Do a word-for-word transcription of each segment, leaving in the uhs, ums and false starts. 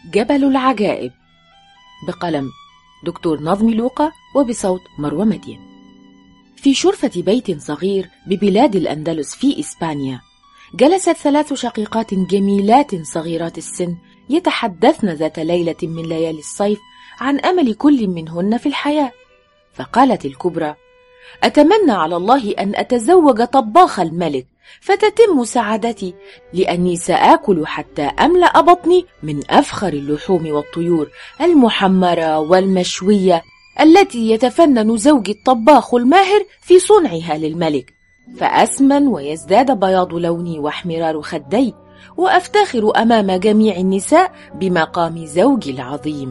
جبل العجائب بقلم دكتور نظمي لوقا وبصوت مروى مدين. في شرفة بيت صغير ببلاد الأندلس في إسبانيا جلست ثلاث شقيقات جميلات صغيرات السن يتحدثن ذات ليلة من ليالي الصيف عن أمل كل منهن في الحياة. فقالت الكبرى: أتمنى على الله أن أتزوج طباخ الملك فتتم سعادتي، لأني سآكل حتى أملأ بطني من أفخر اللحوم والطيور المحمرة والمشوية التي يتفنن زوجي الطباخ الماهر في صنعها للملك، فأسمن ويزداد بياض لوني واحمرار خدي، وأفتخر أمام جميع النساء بمقام زوجي العظيم.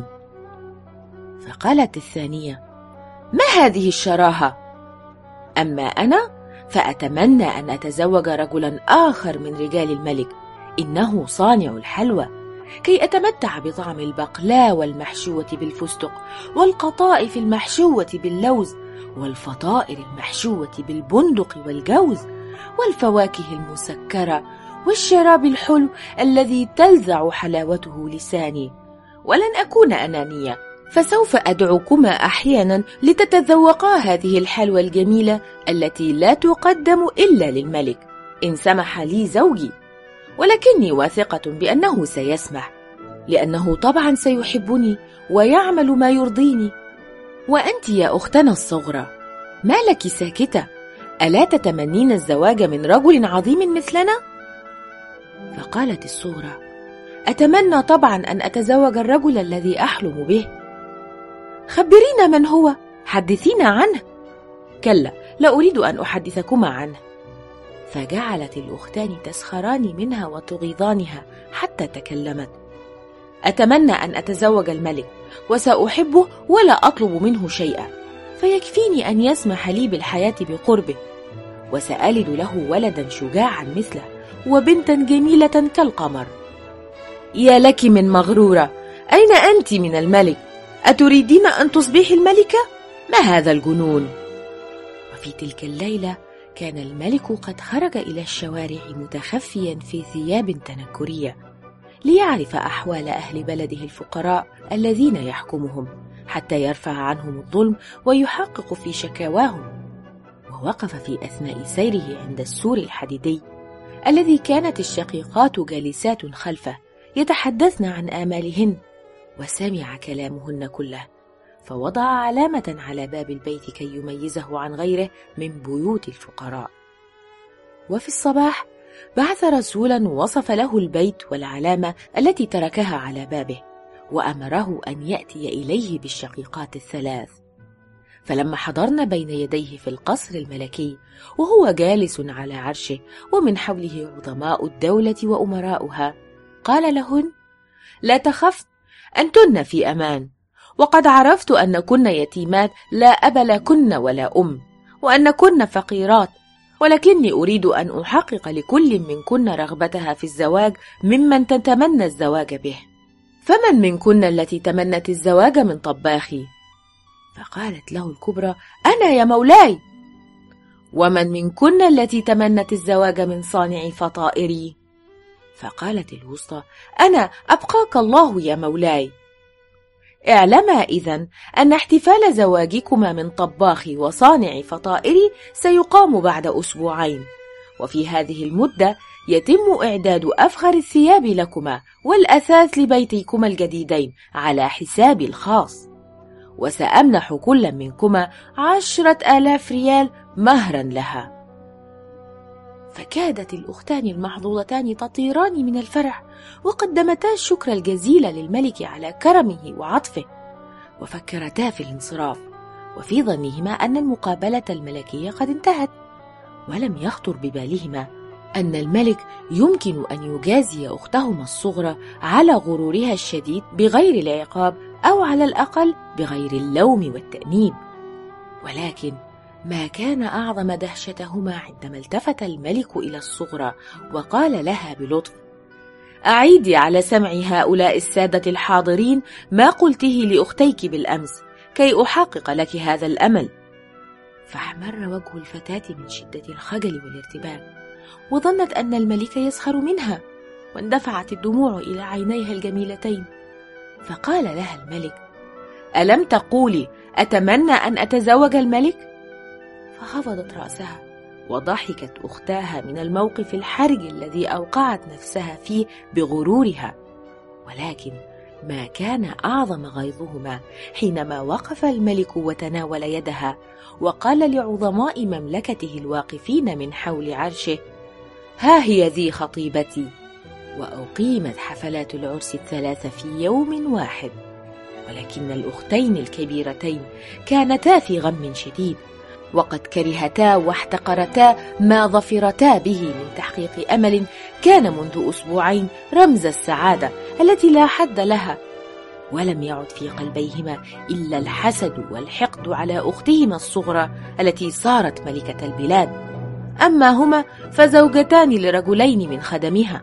فقالت الثانية: ما هذه الشراهة؟ أما أنا فأتمنى أن أتزوج رجلا آخر من رجال الملك، إنه صانع الحلوى، كي أتمتع بطعم البقلاوة المحشوة بالفستق، والقطائف المحشوة باللوز، والفطائر المحشوة بالبندق والجوز، والفواكه المسكرة، والشراب الحلو الذي تلذع حلاوته لساني. ولن أكون أنانية، فسوف أدعوكما أحيانا لتتذوقا هذه الحلوى الجميلة التي لا تقدم إلا للملك إن سمح لي زوجي، ولكني واثقة بأنه سيسمح، لأنه طبعا سيحبني ويعمل ما يرضيني. وأنت يا أختنا الصغرى، ما لك ساكتة؟ ألا تتمنين الزواج من رجل عظيم مثلنا؟ فقالت الصغرى: أتمنى طبعا أن أتزوج الرجل الذي أحلم به. خبرينا من هو، حدثينا عنه. كلا، لا أريد أن أحدثكما عنه. فجعلت الأختان تسخران منها وتغيظانها حتى تكلمت: أتمنى أن أتزوج الملك، وسأحبه ولا أطلب منه شيئا، فيكفيني أن يسمح لي بالحياة بقربه، وسألد له ولدا شجاعا مثله وبنتا جميلة كالقمر. يا لك من مغرورة، أين أنت من الملك؟ أتريدين أن تصبحي الملكة؟ ما هذا الجنون؟ وفي تلك الليلة كان الملك قد خرج إلى الشوارع متخفيا في ثياب تنكرية ليعرف أحوال أهل بلده الفقراء الذين يحكمهم، حتى يرفع عنهم الظلم ويحقق في شكاواهم. ووقف في أثناء سيره عند السور الحديدي الذي كانت الشقيقات جالسات خلفه يتحدثن عن آمالهن، وسمع كلامهن كله، فوضع علامة على باب البيت كي يميزه عن غيره من بيوت الفقراء. وفي الصباح بعث رسولا وصف له البيت والعلامة التي تركها على بابه، وأمره أن يأتي إليه بالشقيقات الثلاث. فلما حضرن بين يديه في القصر الملكي وهو جالس على عرشه ومن حوله عظماء الدولة وأمراؤها، قال لهن: لا تخفن، أنتن في أمان، وقد عرفت أنكن يتيمات لا أب لكن ولا أم، وأنكن فقيرات، ولكني أريد أن أحقق لكل منكن رغبتها في الزواج ممن تتمنى الزواج به. فمن منكن التي تمنت الزواج من طباخي؟ فقالت له الكبرى: أنا يا مولاي. ومن منكن التي تمنت الزواج من صانع فطائري؟ فقالت الوسطى: أنا أبقاك الله يا مولاي. اعلما إذن أن احتفال زواجكما من طباخي وصانع فطائري سيقام بعد أسبوعين، وفي هذه المدة يتم إعداد أفخر الثياب لكما والأثاث لبيتكما الجديدين على حسابي الخاص، وسأمنح كل منكما عشرة آلاف ريال مهرا لها. فكادت الأختان المحظوظتان تطيران من الفرح، وقدمتا الشكر الجزيل للملك على كرمه وعطفه، وفكرتا في الانصراف، وفي ظنهما أن المقابلة الملكية قد انتهت، ولم يخطر ببالهما أن الملك يمكن أن يجازي أختهما الصغرى على غرورها الشديد بغير العقاب، أو على الأقل بغير اللوم والتأنيب. ولكن ما كان أعظم دهشتهما عندما التفت الملك إلى الصغرى وقال لها بلطف: أعيدي على سمع هؤلاء السادة الحاضرين ما قلته لأختيك بالأمس كي أحقق لك هذا الأمل. فاحمر وجه الفتاة من شدة الخجل والارتباك، وظنت أن الملك يسخر منها، واندفعت الدموع إلى عينيها الجميلتين، فقال لها الملك: ألم تقولي أتمنى أن أتزوج الملك؟ فخفضت رأسها، وضحكت أختاها من الموقف الحرج الذي أوقعت نفسها فيه بغرورها. ولكن ما كان أعظم غيظهما حينما وقف الملك وتناول يدها وقال لعظماء مملكته الواقفين من حول عرشه: ها هي ذي خطيبتي. وأقيمت حفلات العرس الثلاث في يوم واحد. ولكن الأختين الكبيرتين كانتا في غم شديد، وقد كرهتا واحتقرتا ما ظفرتا به من تحقيق أمل كان منذ أسبوعين رمز السعادة التي لا حد لها. ولم يعد في قلبيهما إلا الحسد والحقد على أختهما الصغرى التي صارت ملكة البلاد، أما هما فزوجتان لرجلين من خدمها.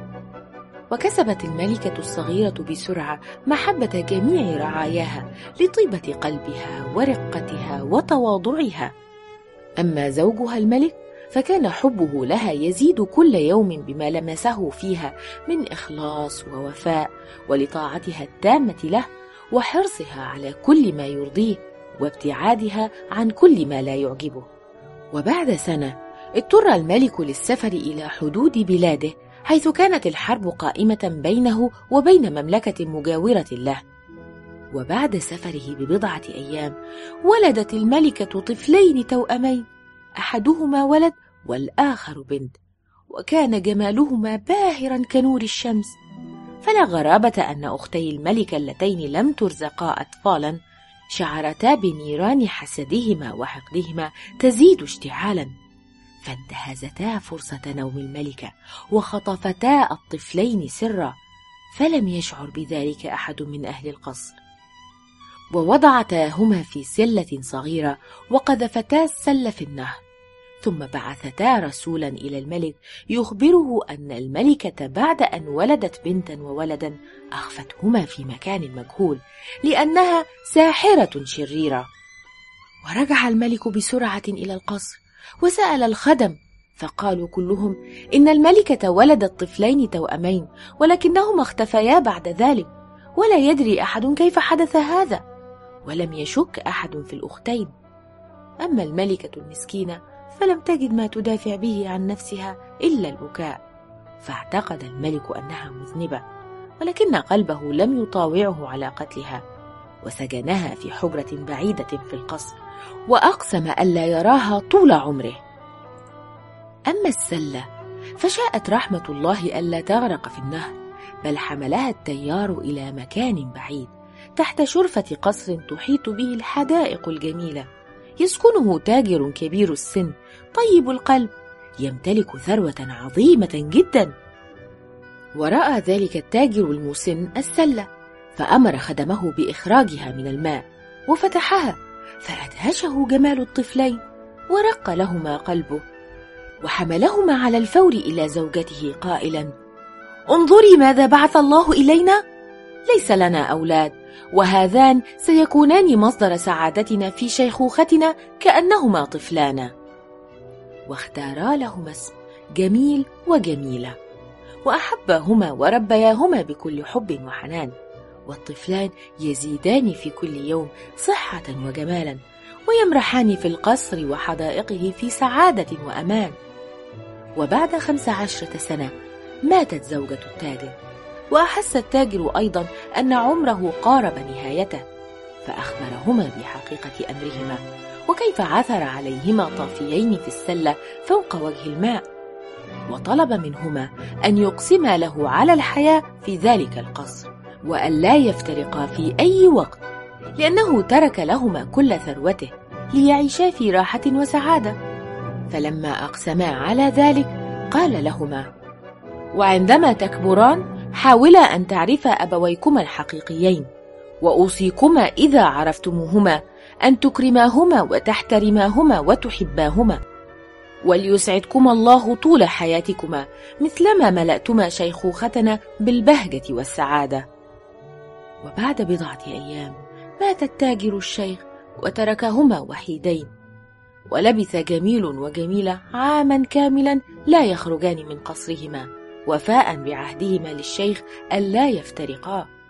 وكسبت الملكة الصغيرة بسرعة محبة جميع رعاياها لطيبة قلبها ورقتها وتواضعها. أما زوجها الملك فكان حبه لها يزيد كل يوم بما لمسه فيها من إخلاص ووفاء ولطاعتها التامة له وحرصها على كل ما يرضيه وابتعادها عن كل ما لا يعجبه. وبعد سنة اضطر الملك للسفر إلى حدود بلاده، حيث كانت الحرب قائمة بينه وبين مملكة مجاورة له. وبعد سفره ببضعة أيام ولدت الملكة طفلين توأمين، أحدهما ولد والآخر بنت، وكان جمالهما باهرا كنور الشمس. فلا غرابة أن أختي الملكة اللتين لم ترزقا أطفالا شعرتا بنيران حسدهما وحقدهما تزيد اشتعالا، فانتهزتا فرصة نوم الملكة وخطفتا الطفلين سرا، فلم يشعر بذلك أحد من أهل القصر. ووضعتاهما في سلة صغيرة وقذفتا السل في النهر، ثم بعثتا رسولا إلى الملك يخبره أن الملكة بعد أن ولدت بنتا وولدا أخفتهما في مكان مجهول لأنها ساحرة شريرة. ورجع الملك بسرعة إلى القصر وسأل الخدم، فقالوا كلهم إن الملكة ولدت طفلين توأمين، ولكنهما اختفيا بعد ذلك، ولا يدري أحد كيف حدث هذا، ولم يشك أحد في الأختين. أما الملكة المسكينة فلم تجد ما تدافع به عن نفسها إلا البكاء، فاعتقد الملك أنها مذنبة، ولكن قلبه لم يطاوعه على قتلها، وسجنها في حجرة بعيدة في القصر، وأقسم ألا يراها طول عمره. أما السلة فشاءت رحمة الله ألا تغرق في النهر، بل حملها التيار إلى مكان بعيد تحت شرفة قصر تحيط به الحدائق الجميلة، يسكنه تاجر كبير السن طيب القلب يمتلك ثروة عظيمة جدا. ورأى ذلك التاجر المسن السلة، فأمر خدمه بإخراجها من الماء وفتحها، فأدهشه جمال الطفلين ورق لهما قلبه، وحملهما على الفور إلى زوجته قائلا: انظري ماذا بعث الله إلينا، ليس لنا أولاد، وهذان سيكونان مصدر سعادتنا في شيخوختنا كأنهما طفلانا. واختارا لهما اسم جميل وجميلة، وأحباهما وربياهما بكل حب وحنان، والطفلان يزيدان في كل يوم صحة وجمالا، ويمرحان في القصر وحدائقه في سعادة وأمان. وبعد خمس عشرة سنة ماتت زوجة التاجر، وأحس التاجر أيضا أن عمره قارب نهايته، فأخبرهما بحقيقة أمرهما، وكيف عثر عليهما طافيين في السلة فوق وجه الماء، وطلب منهما أن يقسما له على الحياة في ذلك القصر، وأن لا يفترقا في أي وقت، لأنه ترك لهما كل ثروته ليعيشا في راحة وسعادة. فلما أقسما على ذلك قال لهما: وعندما تكبران حاولا أن تعرفا أبويكما الحقيقيين، وأوصيكما إذا عرفتموهما أن تكرماهما وتحترماهما وتحباهما، وليسعدكما الله طول حياتكما مثلما ملأتما شيخوختنا بالبهجة والسعادة. وبعد بضعة أيام مات التاجر الشيخ وتركهما وحيدين، ولبث جميل وجميلة عاما كاملا لا يخرجان من قصرهما، وفاء بعهدهما للشيخ ألا يفترقا.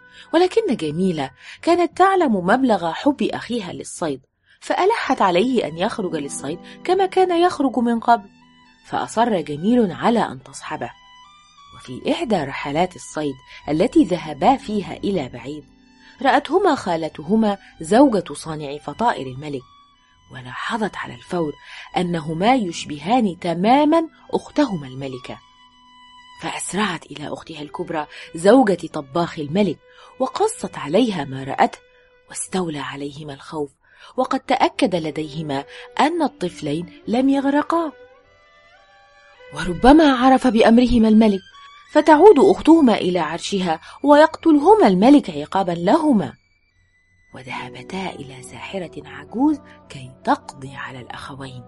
ولكن جميلة كانت تعلم مبلغ حب أخيها للصيد، فألحت عليه أن يخرج للصيد كما كان يخرج من قبل، فأصر جميل على أن تصحبه. وفي إحدى رحلات الصيد التي ذهبا فيها إلى بعيد، رأتهما خالتهما زوجة صانع فطائر الملك، ولاحظت على الفور أنهما يشبهان تماما أختهما الملكة، فأسرعت إلى أختها الكبرى زوجة طباخ الملك وقصت عليها ما رأته، واستولى عليهما الخوف، وقد تأكد لديهما أن الطفلين لم يغرقا. وربما عرف بأمرهما الملك، فتعود أختهما إلى عرشها ويقتلهما الملك عقابا لهما، وذهبتا إلى ساحرة عجوز كي تقضي على الأخوين.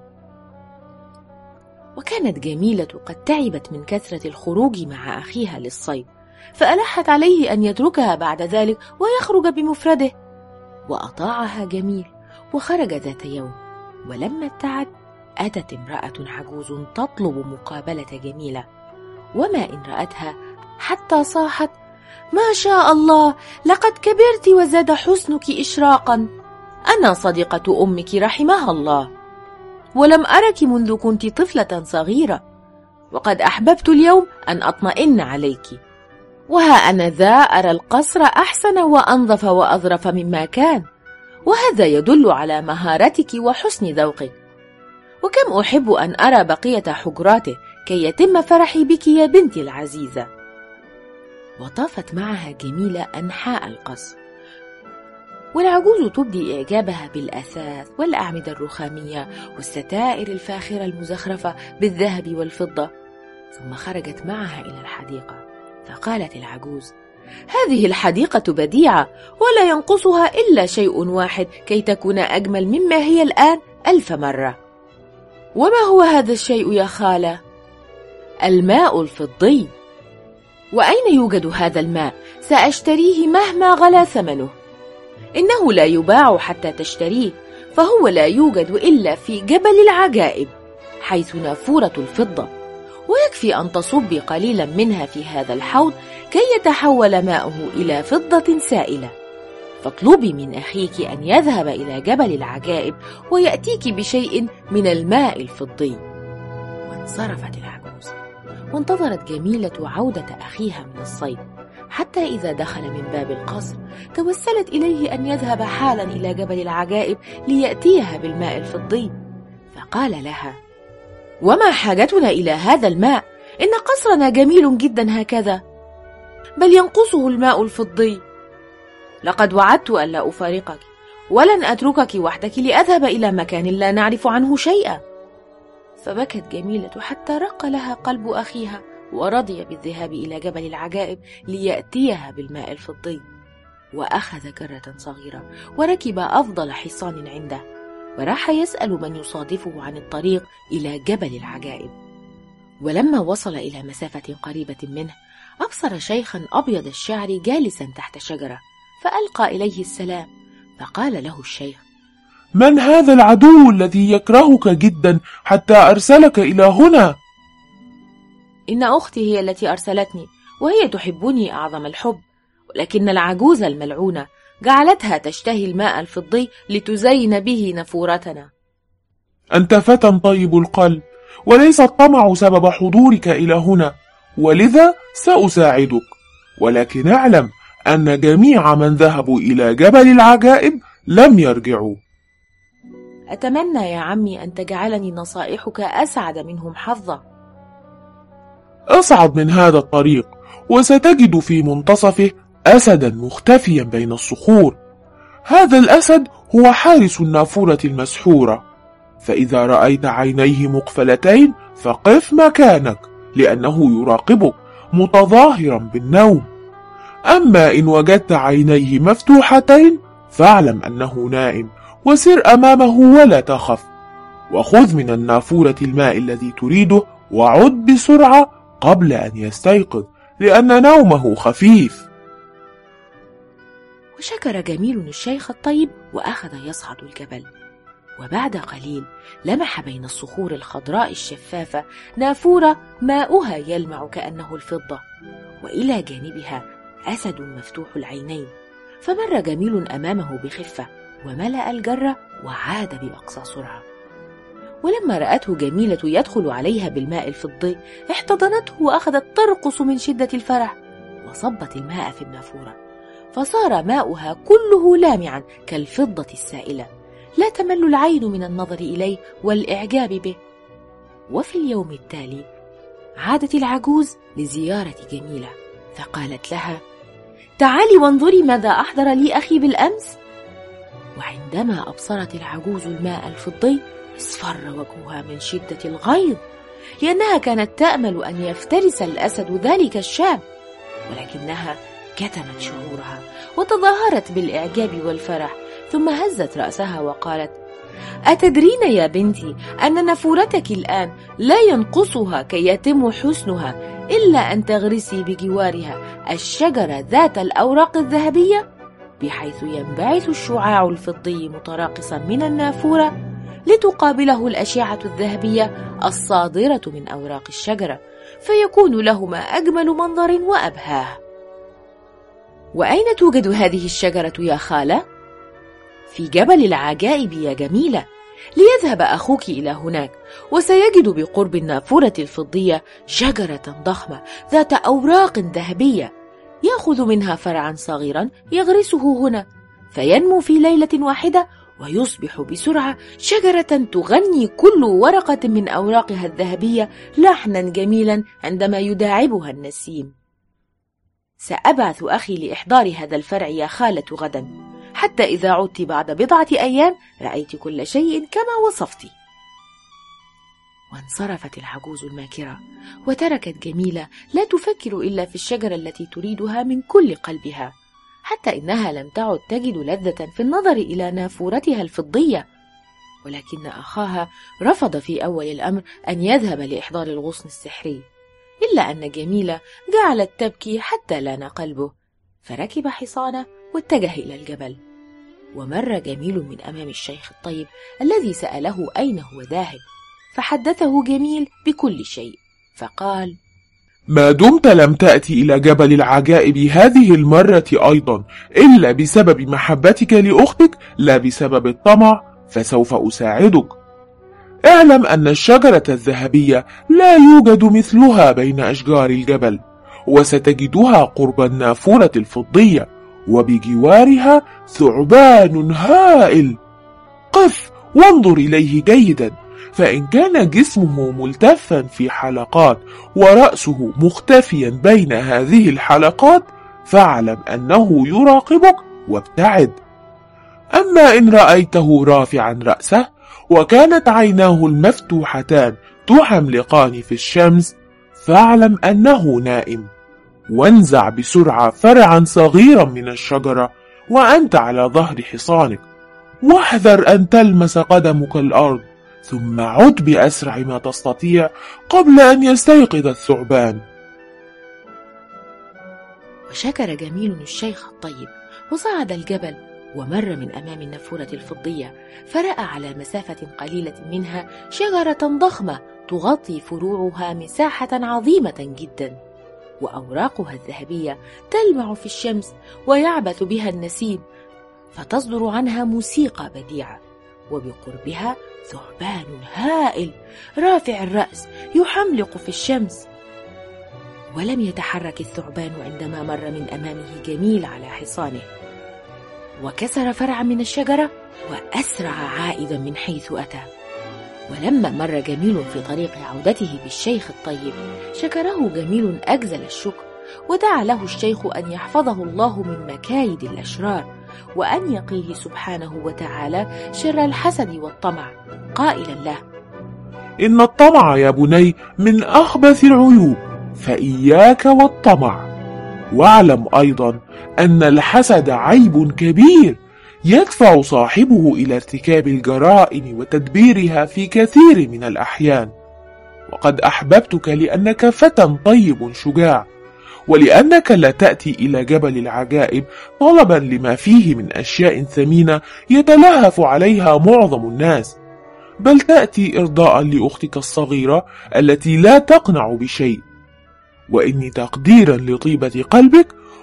وكانت جميلة قد تعبت من كثرة الخروج مع أخيها للصيد، فألحت عليه أن يتركها بعد ذلك ويخرج بمفرده، وأطاعها جميل وخرج ذات يوم. ولما ابتعد أتت امرأة عجوز تطلب مقابلة جميلة، وما إن رأتها حتى صاحت: ما شاء الله، لقد كبرت وزاد حسنك إشراقا، أنا صديقة أمك رحمها الله، ولم أرك منذ كنت طفلة صغيرة، وقد أحببت اليوم أن أطمئن عليك، وها أنا ذا أرى القصر أحسن وأنظف وأظرف مما كان، وهذا يدل على مهارتك وحسن ذوقك، وكم أحب أن أرى بقية حجراته كي يتم فرحي بك يا بنتي العزيزة. وطافت معها جميلة أنحاء القصر، والعجوز تبدي إعجابها بالأثاث والأعمدة الرخامية والستائر الفاخرة المزخرفة بالذهب والفضة. ثم خرجت معها إلى الحديقة، فقالت العجوز: هذه الحديقة بديعة، ولا ينقصها إلا شيء واحد كي تكون أجمل مما هي الآن ألف مرة. وما هو هذا الشيء يا خالة؟ الماء الفضي. وأين يوجد هذا الماء؟ سأشتريه مهما غلا ثمنه. إنه لا يباع حتى تشتريه، فهو لا يوجد إلا في جبل العجائب حيث نافورة الفضة، ويكفي أن تصبي قليلا منها في هذا الحوض كي يتحول ماؤه إلى فضة سائلة. فاطلبي من أخيك أن يذهب إلى جبل العجائب ويأتيك بشيء من الماء الفضي. وانصرفت العجوز، وانتظرت جميلة عودة أخيها من الصيد، حتى إذا دخل من باب القصر توسلت إليه أن يذهب حالا إلى جبل العجائب ليأتيها بالماء الفضي. فقال لها: وما حاجتنا إلى هذا الماء؟ إن قصرنا جميل جدا هكذا، بل ينقصه الماء الفضي. لقد وعدت ألا أفارقك، ولن أتركك وحدك لأذهب إلى مكان لا نعرف عنه شيئا. فبكت جميلة حتى رق لها قلب أخيها، ورضي بالذهاب إلى جبل العجائب ليأتيها بالماء الفضي. وأخذ كرة صغيرة وركب أفضل حصان عنده، وراح يسأل من يصادفه عن الطريق إلى جبل العجائب. ولما وصل إلى مسافة قريبة منه أبصر شيخا أبيض الشعر جالسا تحت شجرة، فألقى إليه السلام. فقال له الشيخ: من هذا العدو الذي يكرهك جدا حتى أرسلك إلى هنا؟ إن أختي هي التي أرسلتني، وهي تحبني أعظم الحب، ولكن العجوز الملعونة جعلتها تشتهي الماء الفضي لتزين به نفورتنا. أنت فتى طيب القلب، وليس الطمع سبب حضورك إلى هنا، ولذا سأساعدك، ولكن اعلم أن جميع من ذهبوا إلى جبل العجائب لم يرجعوا. أتمنى يا عمي أن تجعلني نصائحك أسعد منهم حظا. أصعد من هذا الطريق، وستجد في منتصفه أسدا مختفيا بين الصخور. هذا الأسد هو حارس النافورة المسحورة، فإذا رأيت عينيه مقفلتين فقف مكانك، لأنه يراقبك متظاهرا بالنوم. أما إن وجدت عينيه مفتوحتين فاعلم أنه نائم، وسر أمامه ولا تخف، وخذ من النافورة الماء الذي تريده وعد بسرعة قبل أن يستيقظ، لأن نومه خفيف. وشكر جميل الشيخ الطيب وأخذ يصعد الجبل. وبعد قليل لمح بين الصخور الخضراء الشفافة نافورة ماؤها يلمع كأنه الفضة، وإلى جانبها أسد مفتوح العينين، فمر جميل أمامه بخفة وملأ الجرة وعاد بأقصى سرعة. ولما رأته جميلة يدخل عليها بالماء الفضي احتضنته وأخذت ترقص من شدة الفرح، وصبت الماء في النافورة فصار ماؤها كله لامعا كالفضة السائلة، لا تمل العين من النظر إليه والإعجاب به. وفي اليوم التالي عادت العجوز لزيارة جميلة، فقالت لها: تعالي وانظري ماذا أحضر لي أخي بالأمس. وعندما أبصرت العجوز الماء الفضي اصفر وجهها من شدة الغيظ، لأنها كانت تأمل أن يفترس الأسد ذلك الشاب، ولكنها كتمت شعورها وتظاهرت بالإعجاب والفرح، ثم هزت رأسها وقالت: أتدرين يا بنتي أن نافورتك الآن لا ينقصها كي يتم حسنها إلا أن تغرسي بجوارها الشجرة ذات الأوراق الذهبية، بحيث ينبعث الشعاع الفضي متراقصا من النافورة لتقابله الأشعة الذهبية الصادرة من أوراق الشجرة، فيكون لهما أجمل منظر وأبهاه. وأين توجد هذه الشجرة يا خالة؟ في جبل العجائب يا جميلة، ليذهب أخوك إلى هناك وسيجد بقرب النافورة الفضية شجرة ضخمة ذات أوراق ذهبية، يأخذ منها فرعا صغيرا يغرسه هنا، فينمو في ليلة واحدة ويصبح بسرعة شجرة تغني كل ورقة من أوراقها الذهبية لحنا جميلا عندما يداعبها النسيم. سأبعث أخي لإحضار هذا الفرع يا خالة غدا، حتى إذا عدت بعد بضعة أيام رأيت كل شيء كما وصفت. وانصرفت العجوز الماكرة وتركت جميلة لا تفكر إلا في الشجرة التي تريدها من كل قلبها، حتى إنها لم تعد تجد لذة في النظر إلى نافورتها الفضية. ولكن أخاها رفض في أول الأمر أن يذهب لإحضار الغصن السحري، إلا أن جميلة جعلت تبكي حتى لان قلبه، فركب حصانه واتجه إلى الجبل. ومر جميل من أمام الشيخ الطيب الذي سأله أين هو ذاهب، فحدثه جميل بكل شيء، فقال: ما دمت لم تأتي إلى جبل العجائب هذه المرة أيضا إلا بسبب محبتك لأختك لا بسبب الطمع، فسوف أساعدك. اعلم أن الشجرة الذهبية لا يوجد مثلها بين أشجار الجبل، وستجدها قرب النافورة الفضية، وبجوارها ثعبان هائل. قف وانظر إليه جيدا، فإن كان جسمه ملتفا في حلقات ورأسه مختفيا بين هذه الحلقات فاعلم أنه يراقبك وابتعد. أما إن رأيته رافعا رأسه وكانت عيناه المفتوحتان تحملقان في الشمس فاعلم أنه نائم، وانزع بسرعة فرعا صغيرا من الشجرة وأنت على ظهر حصانك، واحذر أن تلمس قدمك الأرض، ثم عد بأسرع ما تستطيع قبل أن يستيقظ الثعبان. وشكر جميل الشيخ الطيب وصعد الجبل، ومر من أمام النافورة الفضية، فرأى على مسافة قليلة منها شجرة ضخمة تغطي فروعها مساحة عظيمة جدا، وأوراقها الذهبية تلمع في الشمس ويعبث بها النسيم، فتصدر عنها موسيقى بديعة، وبقربها ثعبان هائل رافع الرأس يحملق في الشمس. ولم يتحرك الثعبان عندما مر من أمامه جميل على حصانه، وكسر فرعا من الشجرة وأسرع عائدا من حيث أتى. ولما مر جميل في طريق عودته بالشيخ الطيب شكره جميل أجزل الشكر، ودعا له الشيخ أن يحفظه الله من مكايد الأشرار، وأن يقيه سبحانه وتعالى شر الحسد والطمع، قائلا له: إن الطمع يا بني من أخبث العيوب، فإياك والطمع. واعلم أيضا أن الحسد عيب كبير يدفع صاحبه إلى ارتكاب الجرائم وتدبيرها في كثير من الأحيان. وقد أحببتك لأنك فتى طيب شجاع، ولأنك لا تأتي إلى جبل العجائب طلبا لما فيه من أشياء ثمينة يتلهف عليها معظم الناس، بل تأتي إرضاء لأختك الصغيرة التي لا تقنع بشيء. وإني تقديرا لطيبة قلبك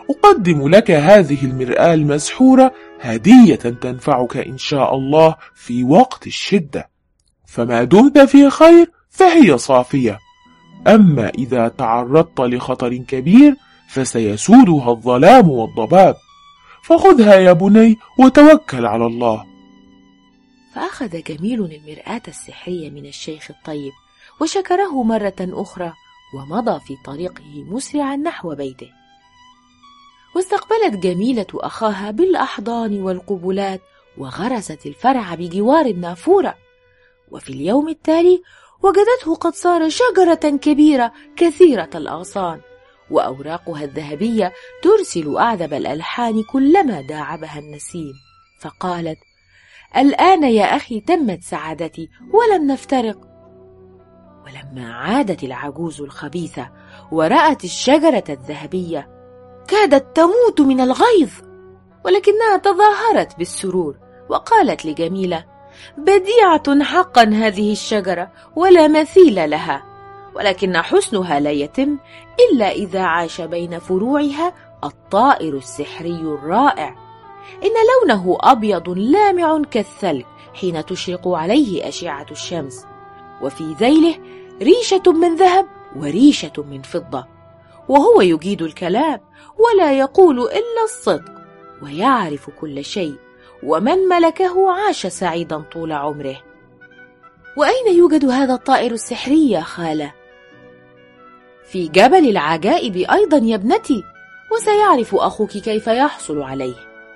أقدم لك هذه المرآة المسحورة هدية تنفعك إن شاء الله في وقت الشدة، فما دمت في خير فهي صافية، أما إذا تعرضت لخطر كبير فسيسودها الظلام والضباب، فخذها يا بني وتوكل على الله. فأخذ جميل المرآة السحرية من الشيخ الطيب وشكره مرة أخرى، ومضى في طريقه مسرعا نحو بيته. واستقبلت جميلة أخاها بالأحضان والقبلات، وغرست الفرع بجوار النافورة. وفي اليوم التالي وجدته قد صار شجرة كبيرة كثيرة الأغصان، وأوراقها الذهبية ترسل أعذب الألحان كلما داعبها النسيم. فقالت: الآن يا أخي تمت سعادتي ولم نفترق. ولما عادت العجوز الخبيثة ورأت الشجرة الذهبية كادت تموت من الغيظ، ولكنها تظاهرت بالسرور وقالت لجميلة: بديعة حقا هذه الشجرة ولا مثيل لها، ولكن حسنها لا يتم إلا إذا عاش بين فروعها الطائر السحري الرائع، إن لونه أبيض لامع كالثلج حين تشرق عليه أشعة الشمس، وفي ذيله ريشة من ذهب وريشة من فضة، وهو يجيد الكلام ولا يقول إلا الصدق، ويعرف كل شيء، ومن ملكه عاش سعيدا طول عمره. وأين يوجد هذا الطائر السحري يا خالة؟ في جبل العجائب أيضا يا ابنتي، وسيعرف أخوك كيف يحصل عليه.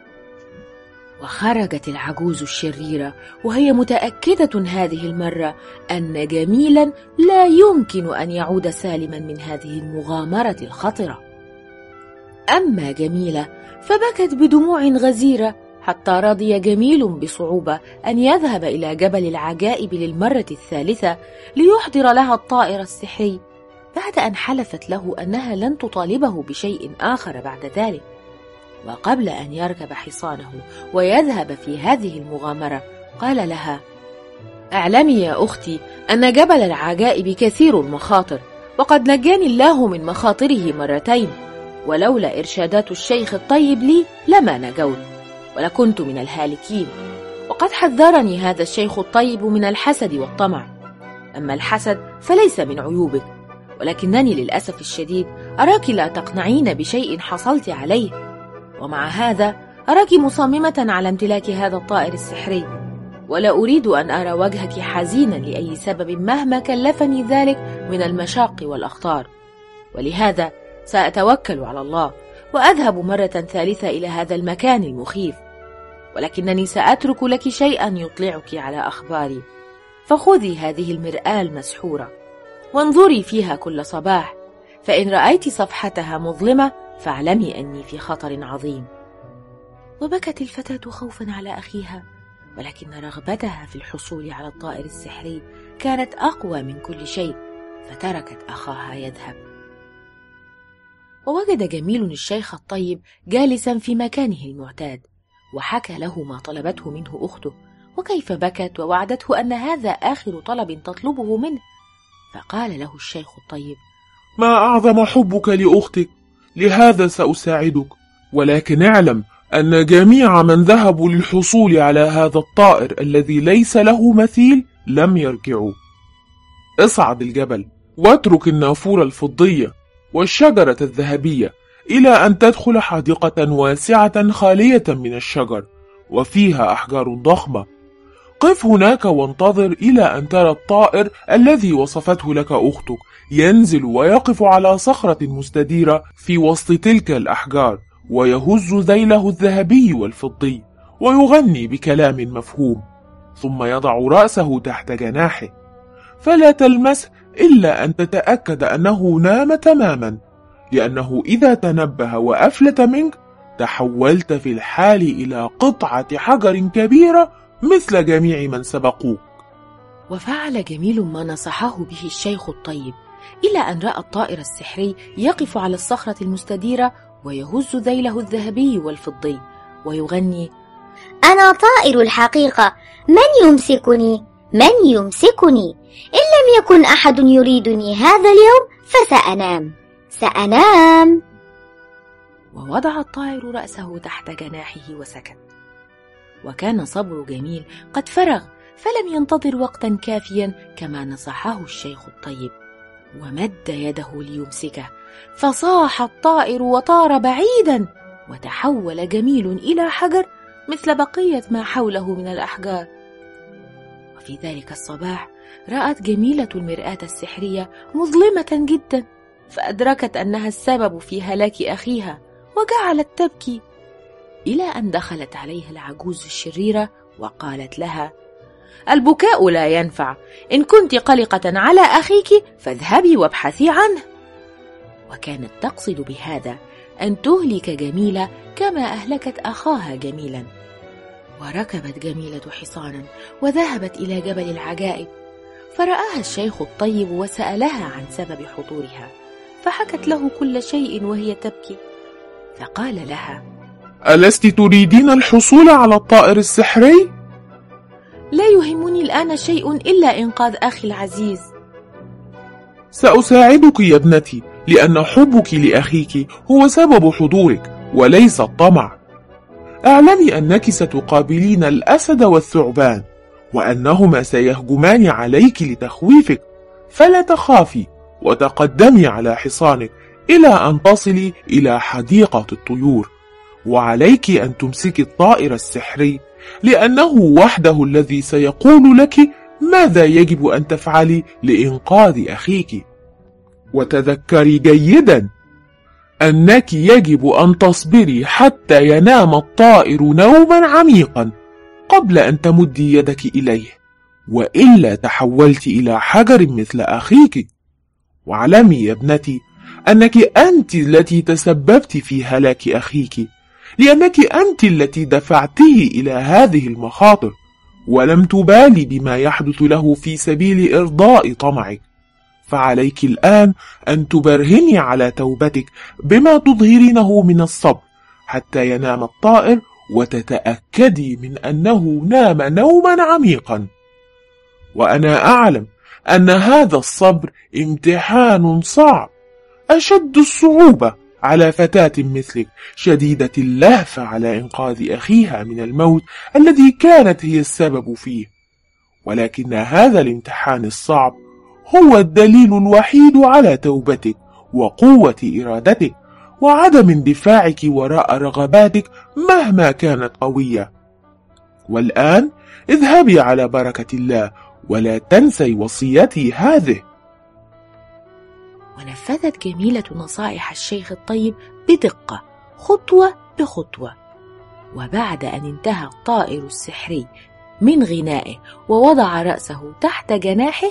وخرجت العجوز الشريرة وهي متأكدة هذه المرة أن جميلا لا يمكن أن يعود سالما من هذه المغامرة الخطرة. أما جميلة فبكت بدموع غزيرة، حتى رضي جميل بصعوبة أن يذهب إلى جبل العجائب للمرة الثالثة ليحضر لها الطائر السحري، بعد أن حلفت له أنها لن تطالبه بشيء آخر بعد ذلك. وقبل أن يركب حصانه ويذهب في هذه المغامرة قال لها: اعلمي يا أختي أن جبل العجائب كثير المخاطر، وقد نجاني الله من مخاطره مرتين، ولولا إرشادات الشيخ الطيب لي لما نجوت ولكنت من الهالكين. وقد حذرني هذا الشيخ الطيب من الحسد والطمع. أما الحسد فليس من عيوبك، ولكنني للأسف الشديد أراك لا تقنعين بشيء حصلت عليه، ومع هذا أراك مصممة على امتلاك هذا الطائر السحري، ولا أريد أن أرى وجهك حزينا لأي سبب مهما كلفني ذلك من المشاق والأخطار، ولهذا سأتوكل على الله وأذهب مرة ثالثة إلى هذا المكان المخيف، ولكنني سأترك لك شيئا يطلعك على أخباري. فخذي هذه المرآة المسحورة وانظري فيها كل صباح، فإن رأيت صفحتها مظلمة فاعلمي أني في خطر عظيم. وبكت الفتاة خوفا على أخيها، ولكن رغبتها في الحصول على الطائر السحري كانت أقوى من كل شيء، فتركت أخاها يذهب. ووجد جميل الشيخ الطيب جالسا في مكانه المعتاد، وحكى له ما طلبته منه أخته، وكيف بكت ووعدته أن هذا آخر طلب تطلبه منه. فقال له الشيخ الطيب: ما أعظم حبك لأختك، لهذا سأساعدك، ولكن اعلم أن جميع من ذهبوا للحصول على هذا الطائر الذي ليس له مثيل لم يرجعوا. اصعد الجبل واترك النافورة الفضية والشجرة الذهبية إلى أن تدخل حديقة واسعة خالية من الشجر وفيها أحجار ضخمة. قف هناك وانتظر إلى أن ترى الطائر الذي وصفته لك أختك ينزل ويقف على صخرة مستديرة في وسط تلك الأحجار، ويهز ذيله الذهبي والفضي ويغني بكلام مفهوم، ثم يضع رأسه تحت جناحه، فلا تلمسه إلا أن تتأكد أنه نام تماما، لأنه إذا تنبه وأفلت منك تحولت في الحال إلى قطعة حجر كبيرة مثل جميع من سبقوك. وفعل جميل ما نصحه به الشيخ الطيب، إلى أن رأى الطائر السحري يقف على الصخرة المستديرة ويهز ذيله الذهبي والفضي ويغني: أنا طائر الحقيقة، من يمسكني؟ من يمسكني؟ إن لم يكن أحد يريدني هذا اليوم فسأنام، سأنام. ووضع الطائر رأسه تحت جناحه وسكت. وكان صبر جميل قد فرغ، فلم ينتظر وقتا كافيا كما نصحه الشيخ الطيب، ومد يده ليمسكه، فصاح الطائر وطار بعيدا، وتحول جميل إلى حجر مثل بقية ما حوله من الأحجار. وفي ذلك الصباح رأت جميلة المرآة السحرية مظلمة جدا، فأدركت أنها السبب في هلاك أخيها، وجعلت تبكي، إلى أن دخلت عليها العجوز الشريرة وقالت لها: البكاء لا ينفع، إن كنت قلقة على أخيك فاذهبي وابحثي عنه. وكانت تقصد بهذا أن تهلك جميلة كما أهلكت أخاها جميلا. وركبت جميلة حصانا وذهبت إلى جبل العجائب، فرآها الشيخ الطيب وسألها عن سبب حضورها، فحكت له كل شيء وهي تبكي، فقال لها: ألست تريدين الحصول على الطائر السحري؟ لا يهمني الآن شيء إلا إنقاذ أخي العزيز. سأساعدك يا ابنتي، لأن حبك لأخيك هو سبب حضورك وليس الطمع. اعلمي أنك ستقابلين الأسد والثعبان، وأنهما سيهجمان عليك لتخويفك، فلا تخافي، وتقدمي على حصانك إلى أن تصلي إلى حديقة الطيور، وعليك أن تمسكي الطائر السحري، لأنه وحده الذي سيقول لك ماذا يجب أن تفعلي لإنقاذ أخيك. وتذكري جيدا أنك يجب أن تصبري حتى ينام الطائر نوما عميقا قبل أن تمدي يدك إليه، وإلا تحولت إلى حجر مثل أخيك. واعلمي يا ابنتي أنك أنت التي تسببت في هلاك أخيك، لأنك أنت التي دفعته إلى هذه المخاطر، ولم تبالي بما يحدث له في سبيل إرضاء طمعك. فعليك الآن أن تبرهني على توبتك بما تظهرينه من الصبر حتى ينام الطائر، وتتأكدي من أنه نام نوما عميقا. وأنا أعلم أن هذا الصبر امتحان صعب، أشد الصعوبة على فتاة مثلك شديدة اللهفة على إنقاذ أخيها من الموت الذي كانت هي السبب فيه. ولكن هذا الامتحان الصعب هو الدليل الوحيد على توبتك وقوة إرادتك وعدم اندفاعك وراء رغباتك مهما كانت قوية. والآن اذهبي على بركة الله، ولا تنسي وصيتي هذه. ونفذت جميلة نصائح الشيخ الطيب بدقة خطوة بخطوة. وبعد أن انتهى الطائر السحري من غنائه ووضع رأسه تحت جناحه،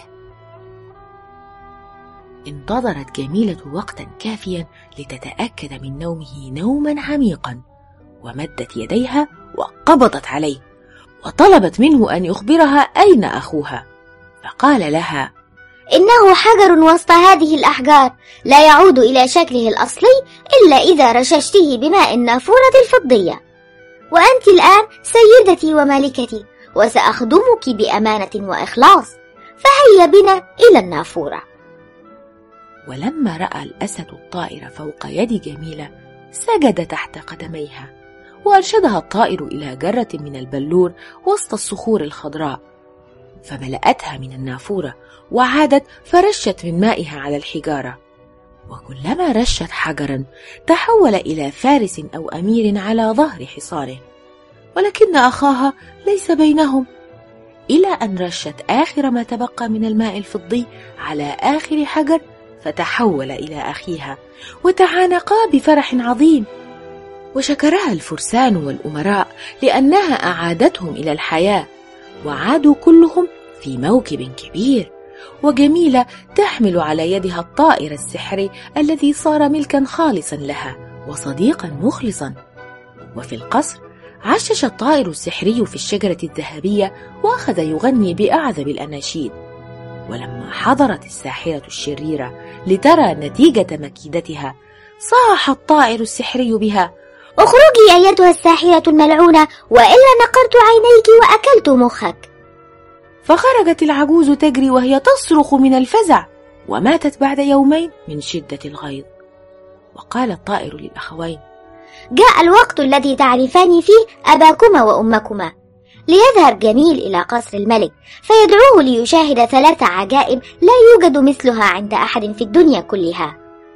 انتظرت جميلة وقتا كافيا لتتأكد من نومه نوما عميقا، ومدت يديها وقبضت عليه، وطلبت منه أن يخبرها أين أخوها، فقال لها: إنه حجر وسط هذه الأحجار، لا يعود إلى شكله الأصلي إلا إذا رششته بماء النافورة الفضية، وأنت الآن سيدتي وملكتي، وسأخدمك بأمانة وإخلاص، فهيا بنا إلى النافورة. ولما رأى الأسد الطائر فوق يد جميلة سجد تحت قدميها، وأرشدها الطائر إلى جرة من البلور وسط الصخور الخضراء، فملأتها من النافورة، وعادت فرشت من مائها على الحجارة، وكلما رشت حجرا تحول إلى فارس أو أمير على ظهر حصانه، ولكن أخاها ليس بينهم، إلى أن رشت آخر ما تبقى من الماء الفضي على آخر حجر، فتحول إلى أخيها، وتعانقا بفرح عظيم. وشكرها الفرسان والأمراء لأنها أعادتهم إلى الحياة، وعادوا كلهم في موكب كبير، وجميلة تحمل على يدها الطائر السحري الذي صار ملكا خالصا لها وصديقا مخلصا. وفي القصر عشش الطائر السحري في الشجرة الذهبية، وأخذ يغني بأعذب الأناشيد. ولما حضرت الساحرة الشريرة لترى نتيجة مكيدتها، صاح الطائر السحري بها: اخرجي أيتها الساحرة الملعونة، وإلا نقرت عينيك وأكلت مخك. فخرجت العجوز تجري وهي تصرخ من الفزع، وماتت بعد يومين من شدة الغيظ. وقال الطائر للأخوين: جاء الوقت الذي تعرفان فيه أباكما وأمكما. ليذهب جميل إلى قصر الملك فيدعوه ليشاهد ثلاث عجائب لا يوجد مثلها عند أحد في الدنيا كلها.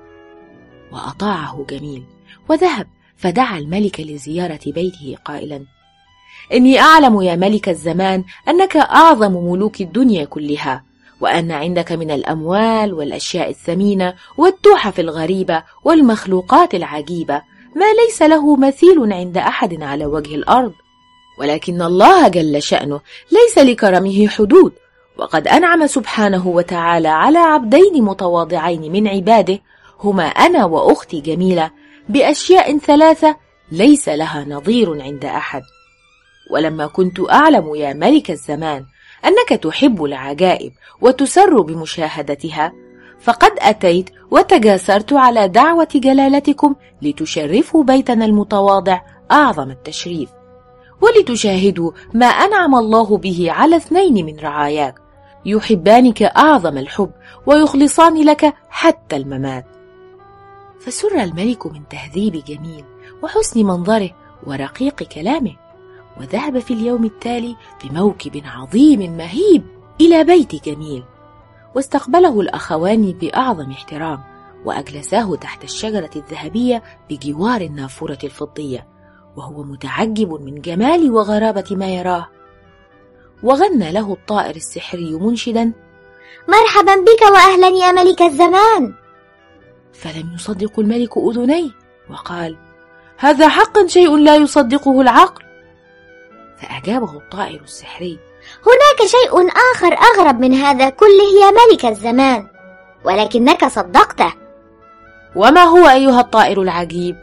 وأطاعه جميل وذهب، فدعا الملك لزيارة بيته قائلا: إني أعلم يا ملك الزمان أنك أعظم ملوك الدنيا كلها، وأن عندك من الأموال والأشياء الثمينة والتحف الغريبة والمخلوقات العجيبة ما ليس له مثيل عند أحد على وجه الأرض، ولكن الله جل شأنه ليس لكرمه حدود، وقد أنعم سبحانه وتعالى على عبدين متواضعين من عباده هما أنا وأختي جميلة بأشياء ثلاثة ليس لها نظير عند أحد. ولما كنت أعلم يا ملك الزمان أنك تحب العجائب وتسر بمشاهدتها، فقد أتيت وتجاسرت على دعوة جلالتكم لتشرفوا بيتنا المتواضع أعظم التشريف، ولتشاهدوا ما أنعم الله به على اثنين من رعاياك يحبانك أعظم الحب ويخلصان لك حتى الممات. فسر الملك من تهذيب جميل وحسن منظره ورقيق كلامه، وذهب في اليوم التالي بموكب عظيم مهيب إلى بيت جميل، واستقبله الأخوان بأعظم احترام، وأجلساه تحت الشجرة الذهبية بجوار النافورة الفضية، وهو متعجب من جمال وغرابة ما يراه. وغنى له الطائر السحري منشدا: مرحبا بك وأهلا يا ملك الزمان. فلم يصدق الملك أذنيه وقال: هذا حقا شيء لا يصدقه العقل. فأجابه الطائر السحري: هناك شيء آخر أغرب من هذا كله يا ملك الزمان، ولكنك صدقته. وما هو أيها الطائر العجيب؟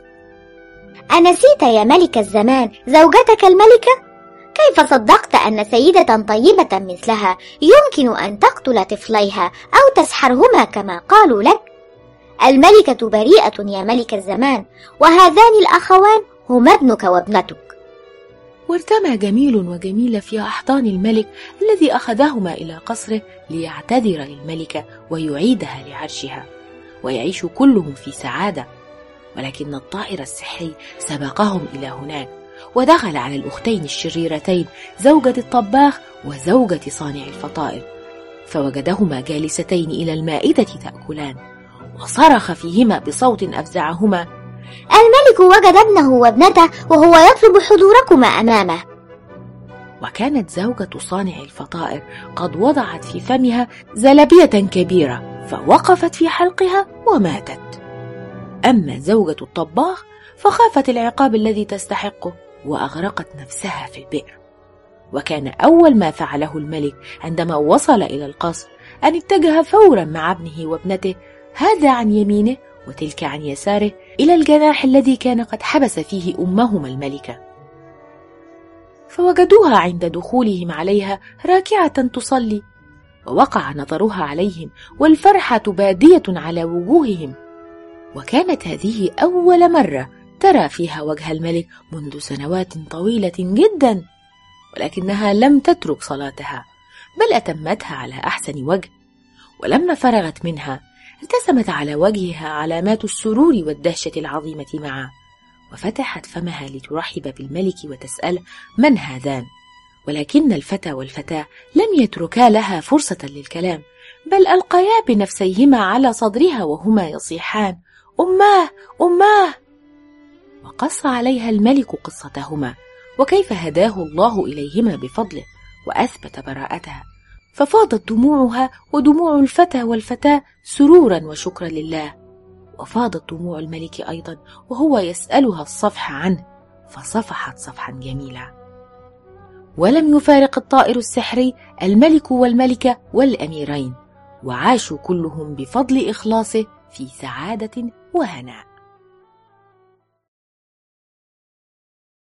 أنسيت يا ملك الزمان زوجتك الملكة؟ كيف صدقت أن سيدة طيبة مثلها يمكن أن تقتل طفليها أو تسحرهما كما قالوا لك؟ الملكة بريئة يا ملك الزمان، وهذان الأخوان هما ابنك وابنتك. وارتمى جميل وجميلة في أحضان الملك الذي أخذهما إلى قصره ليعتذر للملكة ويعيدها لعرشها، ويعيش كلهم في سعادة. ولكن الطائر السحري سبقهم إلى هناك، ودخل على الأختين الشريرتين زوجة الطباخ وزوجة صانع الفطائر، فوجدهما جالستين إلى المائدة تأكلان، وصرخ فيهما بصوت أفزعهما: الملك وجد ابنه وابنته وهو يطلب حضوركما أمامه. وكانت زوجة صانع الفطائر قد وضعت في فمها زلبية كبيرة فوقفت في حلقها وماتت. أما زوجة الطباخ فخافت العقاب الذي تستحقه وأغرقت نفسها في البئر. وكان أول ما فعله الملك عندما وصل إلى القصر أن اتجه فورا مع ابنه وابنته، هذا عن يمينه وتلك عن يساره، إلى الجناح الذي كان قد حبس فيه أمهما الملكة. فوجدوها عند دخولهم عليها راكعة تصلي، ووقع نظرها عليهم والفرحة بادية على وجوههم. وكانت هذه أول مرة ترى فيها وجه الملك منذ سنوات طويلة جدا، ولكنها لم تترك صلاتها بل أتمتها على أحسن وجه. ولما فرغت منها ارتسمت على وجهها علامات السرور والدهشة العظيمة معه، وفتحت فمها لترحب بالملك وتسأل من هذان. ولكن الفتى والفتاة لم يتركا لها فرصة للكلام، بل ألقيا بنفسيهما على صدرها وهما يصيحان: أماه أماه. وقص عليها الملك قصتهما وكيف هداه الله إليهما بفضله وأثبت براءتها، ففاضت دموعها ودموع الفتى والفتاة سرورا وشكرا لله، وفاضت دموع الملك أيضا وهو يسألها الصفح عنه، فصفحت صفحا جميلا. ولم يفارق الطائر السحري الملك والملكة والأميرين، وعاشوا كلهم بفضل إخلاصه في سعادة وهناء.